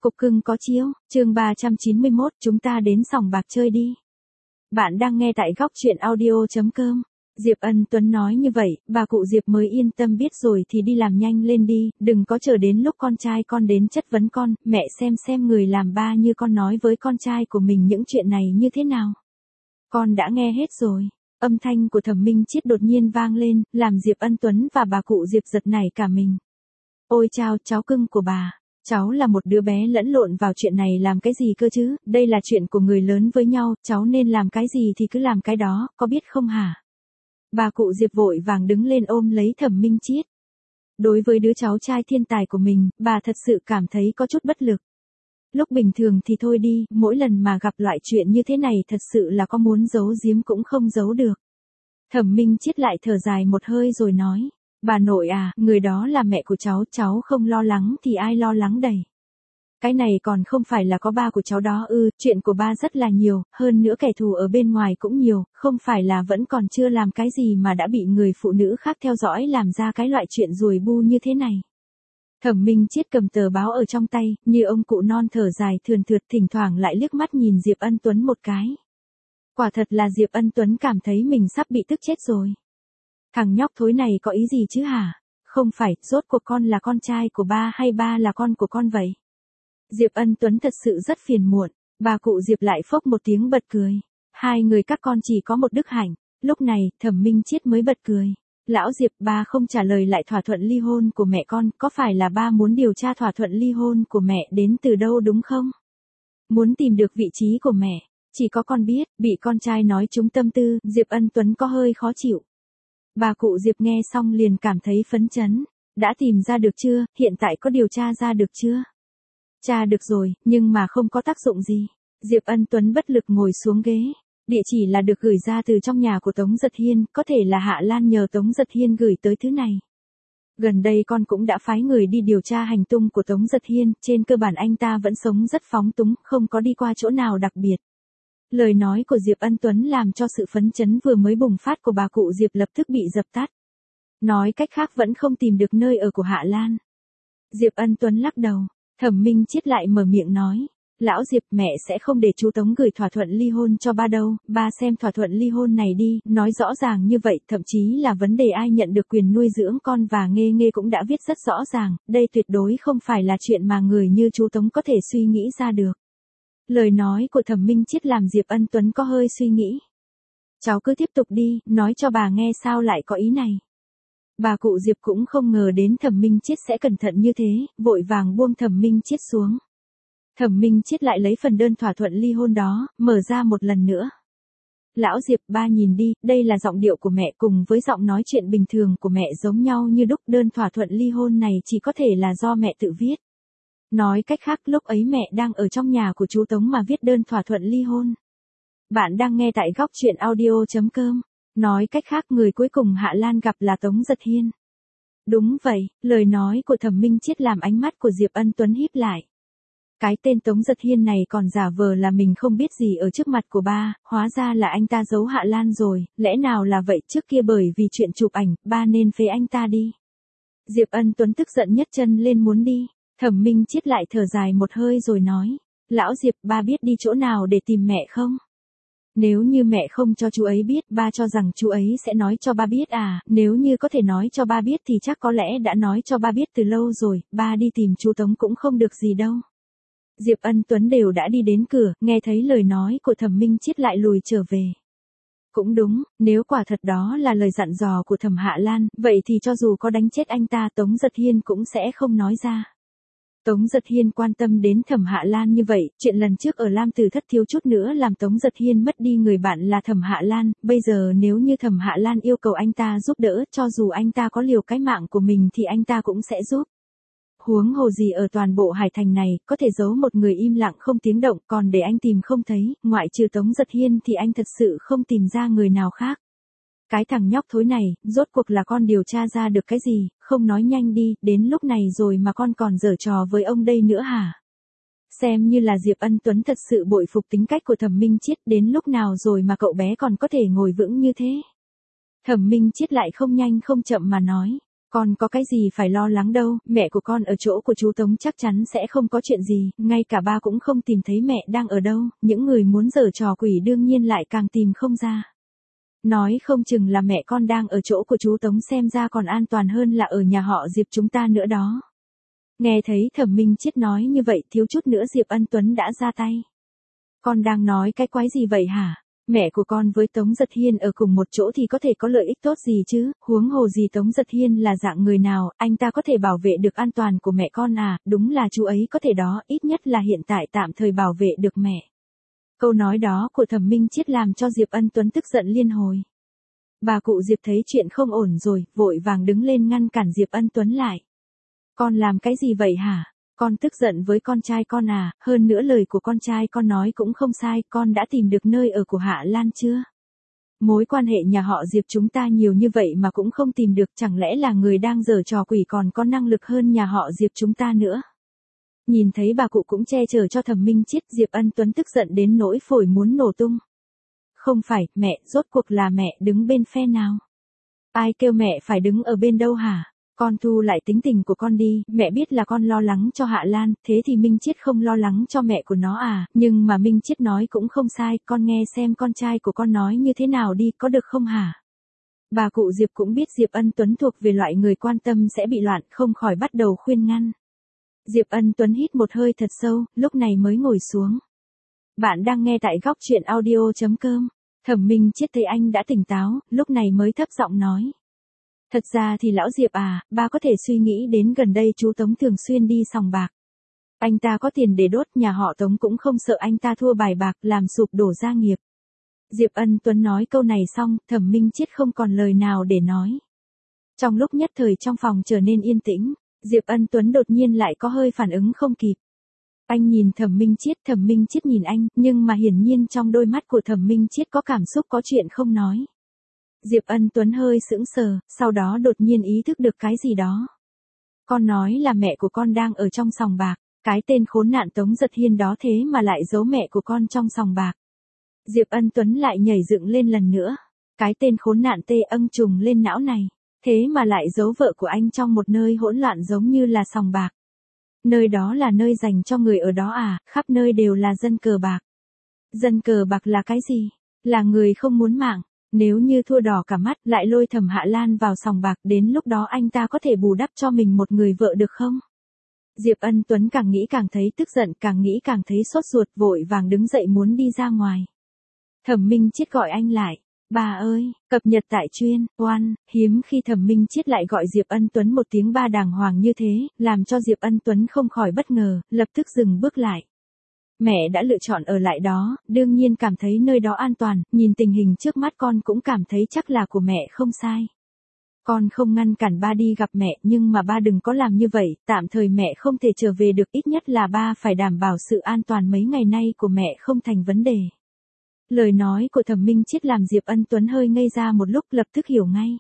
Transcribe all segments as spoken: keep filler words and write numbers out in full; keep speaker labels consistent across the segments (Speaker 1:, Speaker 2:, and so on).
Speaker 1: Cục cưng có chiếu, chương ba trăm chín mươi mốt, chúng ta đến sòng bạc chơi đi. Bạn đang nghe tại góc chuyện audio chấm com. Diệp Ân Tuấn nói như vậy, bà cụ Diệp mới yên tâm biết rồi thì đi làm nhanh lên đi, đừng có chờ đến lúc con trai con đến chất vấn con, mẹ xem xem người làm ba như con nói với con trai của mình những chuyện này như thế nào. Con đã nghe hết rồi. Âm thanh của Thẩm Minh Chiết đột nhiên vang lên, làm Diệp Ân Tuấn và bà cụ Diệp giật nảy cả mình. Ôi chao, cháu cưng của bà. Cháu là một đứa bé lẫn lộn vào chuyện này làm cái gì cơ chứ, đây là chuyện của người lớn với nhau, cháu nên làm cái gì thì cứ làm cái đó, có biết không hả? Bà cụ Diệp vội vàng đứng lên ôm lấy Thẩm Minh Chiết. Đối với đứa cháu trai thiên tài của mình, bà thật sự cảm thấy có chút bất lực. Lúc bình thường thì thôi đi, mỗi lần mà gặp loại chuyện như thế này thật sự là có muốn giấu giếm cũng không giấu được. Thẩm Minh Chiết lại thở dài một hơi rồi nói. Bà nội à, người đó là mẹ của cháu, cháu không lo lắng thì ai lo lắng đầy. Cái này còn không phải là có ba của cháu đó ư, chuyện của ba rất là nhiều, hơn nữa kẻ thù ở bên ngoài cũng nhiều, không phải là vẫn còn chưa làm cái gì mà đã bị người phụ nữ khác theo dõi làm ra cái loại chuyện ruồi bu như thế này. Thẩm Minh Chiết cầm tờ báo ở trong tay, như ông cụ non thở dài thườn thượt, thỉnh thoảng lại liếc mắt nhìn Diệp Ân Tuấn một cái. Quả thật là Diệp Ân Tuấn cảm thấy mình sắp bị tức chết rồi. Thằng nhóc thối này có ý gì chứ hả? Không phải, rốt cuộc con là con trai của ba hay ba là con của con vậy? Diệp Ân Tuấn thật sự rất phiền muộn, bà cụ Diệp lại phốc một tiếng bật cười. Hai người các con chỉ có một đức hạnh. Lúc này, Thẩm Minh Chiết mới bật cười. Lão Diệp, ba không trả lời lại thỏa thuận ly hôn của mẹ con, có phải là ba muốn điều tra thỏa thuận ly hôn của mẹ đến từ đâu đúng không? Muốn tìm được vị trí của mẹ, chỉ có con biết, bị con trai nói trúng tâm tư, Diệp Ân Tuấn có hơi khó chịu. Bà cụ Diệp nghe xong liền cảm thấy phấn chấn. Đã tìm ra được chưa, hiện tại có điều tra ra được chưa? Tra được rồi, nhưng mà không có tác dụng gì. Diệp Ân Tuấn bất lực ngồi xuống ghế. Địa chỉ là được gửi ra từ trong nhà của Tống Giật Hiên, có thể là Hạ Lan nhờ Tống Giật Hiên gửi tới thứ này. Gần đây con cũng đã phái người đi điều tra hành tung của Tống Giật Hiên, trên cơ bản anh ta vẫn sống rất phóng túng, không có đi qua chỗ nào đặc biệt. Lời nói của Diệp Ân Tuấn làm cho sự phấn chấn vừa mới bùng phát của bà cụ Diệp lập tức bị dập tắt. Nói cách khác vẫn không tìm được nơi ở của Hạ Lan. Diệp Ân Tuấn lắc đầu, Thẩm Minh Chiết lại mở miệng nói. Lão Diệp, mẹ sẽ không để chú Tống gửi thỏa thuận ly hôn cho ba đâu, ba xem thỏa thuận ly hôn này đi, nói rõ ràng như vậy, thậm chí là vấn đề ai nhận được quyền nuôi dưỡng con và Nghê Nghê cũng đã viết rất rõ ràng, đây tuyệt đối không phải là chuyện mà người như chú Tống có thể suy nghĩ ra được. Lời nói của Thẩm Minh Chiết làm Diệp Ân Tuấn có hơi suy nghĩ. Cháu cứ tiếp tục đi, nói cho bà nghe sao lại có ý này. Bà cụ Diệp cũng không ngờ đến Thẩm Minh Chiết sẽ cẩn thận như thế, vội vàng buông Thẩm Minh Chiết xuống. Thẩm Minh Chiết lại lấy phần đơn thỏa thuận ly hôn đó, mở ra một lần nữa. Lão Diệp, ba nhìn đi, đây là giọng điệu của mẹ cùng với giọng nói chuyện bình thường của mẹ giống nhau như đúc, đơn thỏa thuận ly hôn này chỉ có thể là do mẹ tự viết. Nói cách khác, lúc ấy mẹ đang ở trong nhà của chú Tống mà viết đơn thỏa thuận ly hôn. Bạn đang nghe tại góc chuyện audio chấm com. Nói cách khác, người cuối cùng Hạ Lan gặp là Tống Giật Hiên. Đúng vậy, lời nói của Thẩm Minh Chiết làm ánh mắt của Diệp Ân Tuấn híp lại. Cái tên Tống Giật Hiên này còn giả vờ là mình không biết gì ở trước mặt của ba, hóa ra là anh ta giấu Hạ Lan rồi, lẽ nào là vậy, trước kia bởi vì chuyện chụp ảnh, ba nên phế anh ta đi. Diệp Ân Tuấn tức giận nhất chân lên muốn đi. Thẩm Minh Chiết lại thở dài một hơi rồi nói. Lão Diệp, ba biết đi chỗ nào để tìm mẹ không? Nếu như mẹ không cho chú ấy biết, ba cho rằng chú ấy sẽ nói cho ba biết à, nếu như có thể nói cho ba biết thì chắc có lẽ đã nói cho ba biết từ lâu rồi, ba đi tìm chú Tống cũng không được gì đâu. Diệp Ân Tuấn đều đã đi đến cửa, nghe thấy lời nói của Thẩm Minh Chiết lại lùi trở về. Cũng đúng, nếu quả thật đó là lời dặn dò của Thẩm Hạ Lan, vậy thì cho dù có đánh chết anh ta, Tống Giật Hiên cũng sẽ không nói ra. Tống Giật Hiên quan tâm đến Thẩm Hạ Lan như vậy, chuyện lần trước ở Lam Tử Thất thiếu chút nữa làm Tống Giật Hiên mất đi người bạn là Thẩm Hạ Lan, bây giờ nếu như Thẩm Hạ Lan yêu cầu anh ta giúp đỡ, cho dù anh ta có liều cái mạng của mình thì anh ta cũng sẽ giúp. Huống hồ gì ở toàn bộ Hải Thành này, có thể giấu một người im lặng không tiếng động, còn để anh tìm không thấy, ngoại trừ Tống Giật Hiên thì anh thật sự không tìm ra người nào khác. Cái thằng nhóc thối này, rốt cuộc là con điều tra ra được cái gì, không nói nhanh đi, đến lúc này rồi mà con còn giở trò với ông đây nữa hả? Xem như là Diệp Ân Tuấn thật sự bội phục tính cách của Thẩm Minh Chiết, đến lúc nào rồi mà cậu bé còn có thể ngồi vững như thế. Thẩm Minh Chiết lại không nhanh không chậm mà nói. Con có cái gì phải lo lắng đâu, mẹ của con ở chỗ của chú Tống chắc chắn sẽ không có chuyện gì, ngay cả ba cũng không tìm thấy mẹ đang ở đâu, những người muốn giở trò quỷ đương nhiên lại càng tìm không ra. Nói không chừng là mẹ con đang ở chỗ của chú Tống, xem ra còn an toàn hơn là ở nhà họ Diệp chúng ta nữa đó. Nghe thấy Thẩm Minh Chiết nói như vậy, thiếu chút nữa Diệp Ân Tuấn đã ra tay. Con đang nói cái quái gì vậy hả? Mẹ của con với Tống Giật Hiên ở cùng một chỗ thì có thể có lợi ích tốt gì chứ, huống hồ gì Tống Giật Hiên là dạng người nào, anh ta có thể bảo vệ được an toàn của mẹ con à, đúng là chú ấy có thể đó, ít nhất là hiện tại tạm thời bảo vệ được mẹ. Câu nói đó của Thẩm Minh Chiết làm cho Diệp Ân Tuấn tức giận liên hồi. Bà cụ Diệp thấy chuyện không ổn rồi, vội vàng đứng lên ngăn cản Diệp Ân Tuấn lại. Con làm cái gì vậy hả? Con tức giận với con trai con à, hơn nữa lời của con trai con nói cũng không sai, con đã tìm được nơi ở của Hạ Lan chưa? Mối quan hệ nhà họ Diệp chúng ta nhiều như vậy mà cũng không tìm được, chẳng lẽ là người đang giở trò quỷ còn có năng lực hơn nhà họ Diệp chúng ta nữa? Nhìn thấy bà cụ cũng che chở cho Thẩm Minh Chiết, Diệp Ân Tuấn tức giận đến nỗi phổi muốn nổ tung. Không phải, mẹ, rốt cuộc là mẹ đứng bên phe nào? Ai kêu mẹ phải đứng ở bên đâu hả? Con thu lại tính tình của con đi, mẹ biết là con lo lắng cho Hạ Lan, thế thì Minh Chiết không lo lắng cho mẹ của nó à, nhưng mà Minh Chiết nói cũng không sai, con nghe xem con trai của con nói như thế nào đi, có được không hả? Bà cụ Diệp cũng biết Diệp Ân Tuấn thuộc về loại người quan tâm sẽ bị loạn, không khỏi bắt đầu khuyên ngăn. Diệp Ân Tuấn hít một hơi thật sâu, lúc này mới ngồi xuống. Bạn đang nghe tại góc truyện audio chấm com. Thẩm Minh Chiết thấy anh đã tỉnh táo, lúc này mới thấp giọng nói. Thật ra thì lão Diệp à, ba có thể suy nghĩ đến gần đây chú Tống thường xuyên đi sòng bạc. Anh ta có tiền để đốt, nhà họ Tống cũng không sợ anh ta thua bài bạc làm sụp đổ gia nghiệp. Diệp Ân Tuấn nói câu này xong, Thẩm Minh Chiết không còn lời nào để nói. Trong lúc nhất thời trong phòng trở nên yên tĩnh, Diệp Ân Tuấn đột nhiên lại có hơi phản ứng không kịp. Anh nhìn Thẩm Minh Chiết, Thẩm Minh Chiết nhìn anh, nhưng mà hiển nhiên trong đôi mắt của Thẩm Minh Chiết có cảm xúc có chuyện không nói. Diệp Ân Tuấn hơi sững sờ, sau đó đột nhiên ý thức được cái gì đó. Con nói là mẹ của con đang ở trong sòng bạc, cái tên khốn nạn Tống Giật Hiên đó thế mà lại giấu mẹ của con trong sòng bạc. Diệp Ân Tuấn lại nhảy dựng lên lần nữa. Cái tên khốn nạn tê âng trùng lên não này, thế mà lại giấu vợ của anh trong một nơi hỗn loạn giống như là sòng bạc. Nơi đó là nơi dành cho người ở đó à, khắp nơi đều là dân cờ bạc. Dân cờ bạc là cái gì? Là người không muốn mạng. Nếu như thua đỏ cả mắt lại lôi Thẩm Hạ Lan vào sòng bạc, đến lúc đó anh ta có thể bù đắp cho mình một người vợ được không? Diệp Ân Tuấn càng nghĩ càng thấy tức giận, càng nghĩ càng thấy sốt ruột, vội vàng đứng dậy muốn đi ra ngoài. Thẩm Minh Chiết gọi anh lại. Bà ơi, cập nhật tại chuyên, oan, hiếm khi Thẩm Minh Chiết lại gọi Diệp Ân Tuấn một tiếng ba đàng hoàng như thế, làm cho Diệp Ân Tuấn không khỏi bất ngờ, lập tức dừng bước lại. Mẹ đã lựa chọn ở lại đó, đương nhiên cảm thấy nơi đó an toàn, nhìn tình hình trước mắt con cũng cảm thấy chắc là của mẹ không sai. Con không ngăn cản ba đi gặp mẹ, nhưng mà ba đừng có làm như vậy, tạm thời mẹ không thể trở về được, ít nhất là ba phải đảm bảo sự an toàn mấy ngày nay của mẹ không thành vấn đề. Lời nói của Thẩm Minh Chiết làm Diệp Ân Tuấn hơi ngây ra một lúc, lập tức hiểu ngay.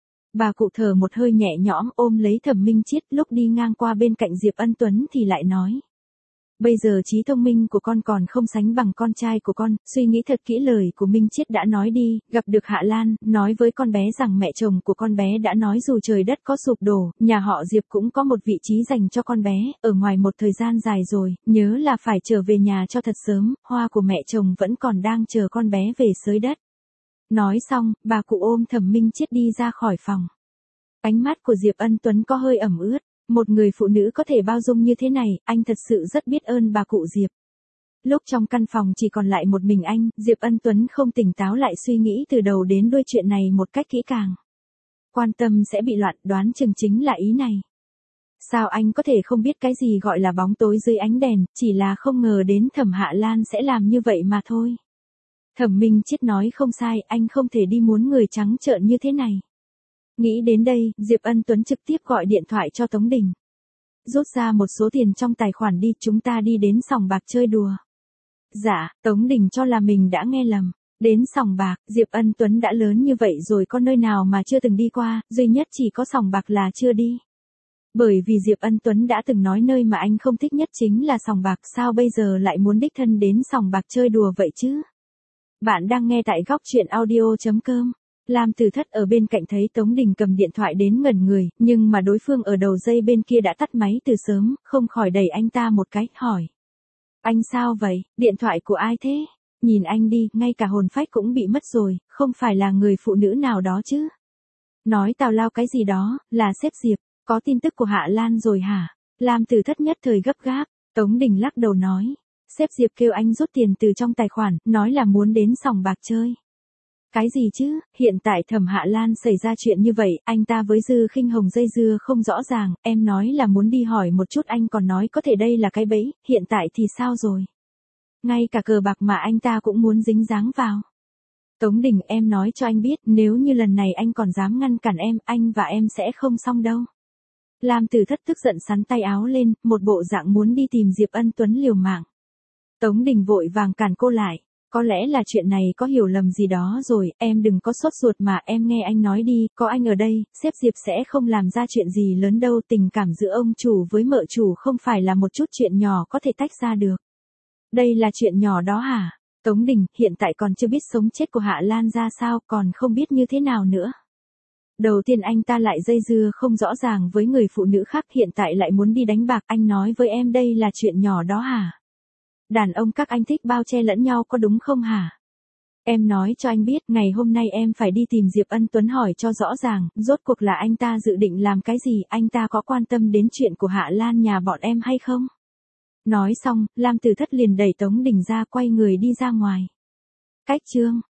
Speaker 1: Bà cụ thở một hơi nhẹ nhõm ôm lấy Thẩm Minh Chiết, lúc đi ngang qua bên cạnh Diệp Ân Tuấn thì lại nói. Bây giờ trí thông minh của con còn không sánh bằng con trai của con, suy nghĩ thật kỹ lời của Minh Chiết đã nói đi, gặp được Hạ Lan, nói với con bé rằng mẹ chồng của con bé đã nói dù trời đất có sụp đổ, nhà họ Diệp cũng có một vị trí dành cho con bé, ở ngoài một thời gian dài rồi, nhớ là phải trở về nhà cho thật sớm, hoa của mẹ chồng vẫn còn đang chờ con bé về xới đất. Nói xong, bà cụ ôm Thẩm Minh Chiết đi ra khỏi phòng. Ánh mắt của Diệp Ân Tuấn có hơi ẩm ướt. Một người phụ nữ có thể bao dung như thế này, anh thật sự rất biết ơn bà cụ Diệp. Lúc trong căn phòng chỉ còn lại một mình anh, Diệp Ân Tuấn không tỉnh táo lại suy nghĩ từ đầu đến đuôi chuyện này một cách kỹ càng. Quan tâm sẽ bị loạn, đoán chừng chính là ý này. Sao anh có thể không biết cái gì gọi là bóng tối dưới ánh đèn, chỉ là không ngờ đến Thẩm Hạ Lan sẽ làm như vậy mà thôi. Thẩm Minh Chiết nói không sai, anh không thể đi muốn người trắng trợn như thế này. Nghĩ đến đây, Diệp Ân Tuấn trực tiếp gọi điện thoại cho Tống Đình. Rút ra một số tiền trong tài khoản đi, chúng ta đi đến sòng bạc chơi đùa. Dạ, Tống Đình cho là mình đã nghe lầm. Đến sòng bạc, Diệp Ân Tuấn đã lớn như vậy rồi có nơi nào mà chưa từng đi qua, duy nhất chỉ có sòng bạc là chưa đi. Bởi vì Diệp Ân Tuấn đã từng nói nơi mà anh không thích nhất chính là sòng bạc, sao bây giờ lại muốn đích thân đến sòng bạc chơi đùa vậy chứ? Bạn đang nghe tại góc truyện audio chấm com. Lam Tử Thất ở bên cạnh thấy Tống Đình cầm điện thoại đến ngẩn người, nhưng mà đối phương ở đầu dây bên kia đã tắt máy từ sớm, không khỏi đẩy anh ta một cái, hỏi. Anh sao vậy, điện thoại của ai thế? Nhìn anh đi, ngay cả hồn phách cũng bị mất rồi, không phải là người phụ nữ nào đó chứ? Nói tào lao cái gì đó, là sếp Diệp, có tin tức của Hạ Lan rồi hả? Lam Tử Thất nhất thời gấp gáp, Tống Đình lắc đầu nói. Sếp Diệp kêu anh rút tiền từ trong tài khoản, nói là muốn đến sòng bạc chơi. Cái gì chứ, hiện tại Thẩm Hạ Lan xảy ra chuyện như vậy, anh ta với Dư Khinh Hồng dây dưa không rõ ràng, em nói là muốn đi hỏi một chút, anh còn nói có thể đây là cái bẫy, hiện tại thì sao rồi? Ngay cả cờ bạc mà anh ta cũng muốn dính dáng vào. Tống Đình, em nói cho anh biết, nếu như lần này anh còn dám ngăn cản em, anh và em sẽ không xong đâu. Lam Tử Thất tức giận sắn tay áo lên, một bộ dạng muốn đi tìm Diệp Ân Tuấn liều mạng. Tống Đình vội vàng cản cô lại. Có lẽ là chuyện này có hiểu lầm gì đó rồi, em đừng có sốt ruột mà, em nghe anh nói đi, có anh ở đây, sếp Diệp sẽ không làm ra chuyện gì lớn đâu, tình cảm giữa ông chủ với mợ chủ không phải là một chút chuyện nhỏ có thể tách ra được. Đây là chuyện nhỏ đó hả? Tống Đình, hiện tại còn chưa biết sống chết của Hạ Lan ra sao, còn không biết như thế nào nữa. Đầu tiên anh ta lại dây dưa không rõ ràng với người phụ nữ khác, hiện tại lại muốn đi đánh bạc, anh nói với em đây là chuyện nhỏ đó hả? Đàn ông các anh thích bao che lẫn nhau có đúng không hả? Em nói cho anh biết, ngày hôm nay em phải đi tìm Diệp Ân Tuấn hỏi cho rõ ràng, rốt cuộc là anh ta dự định làm cái gì, anh ta có quan tâm đến chuyện của Hạ Lan nhà bọn em hay không? Nói xong, Lam Tử Thất liền đẩy Tống Đình ra, quay người đi ra ngoài. Cách chương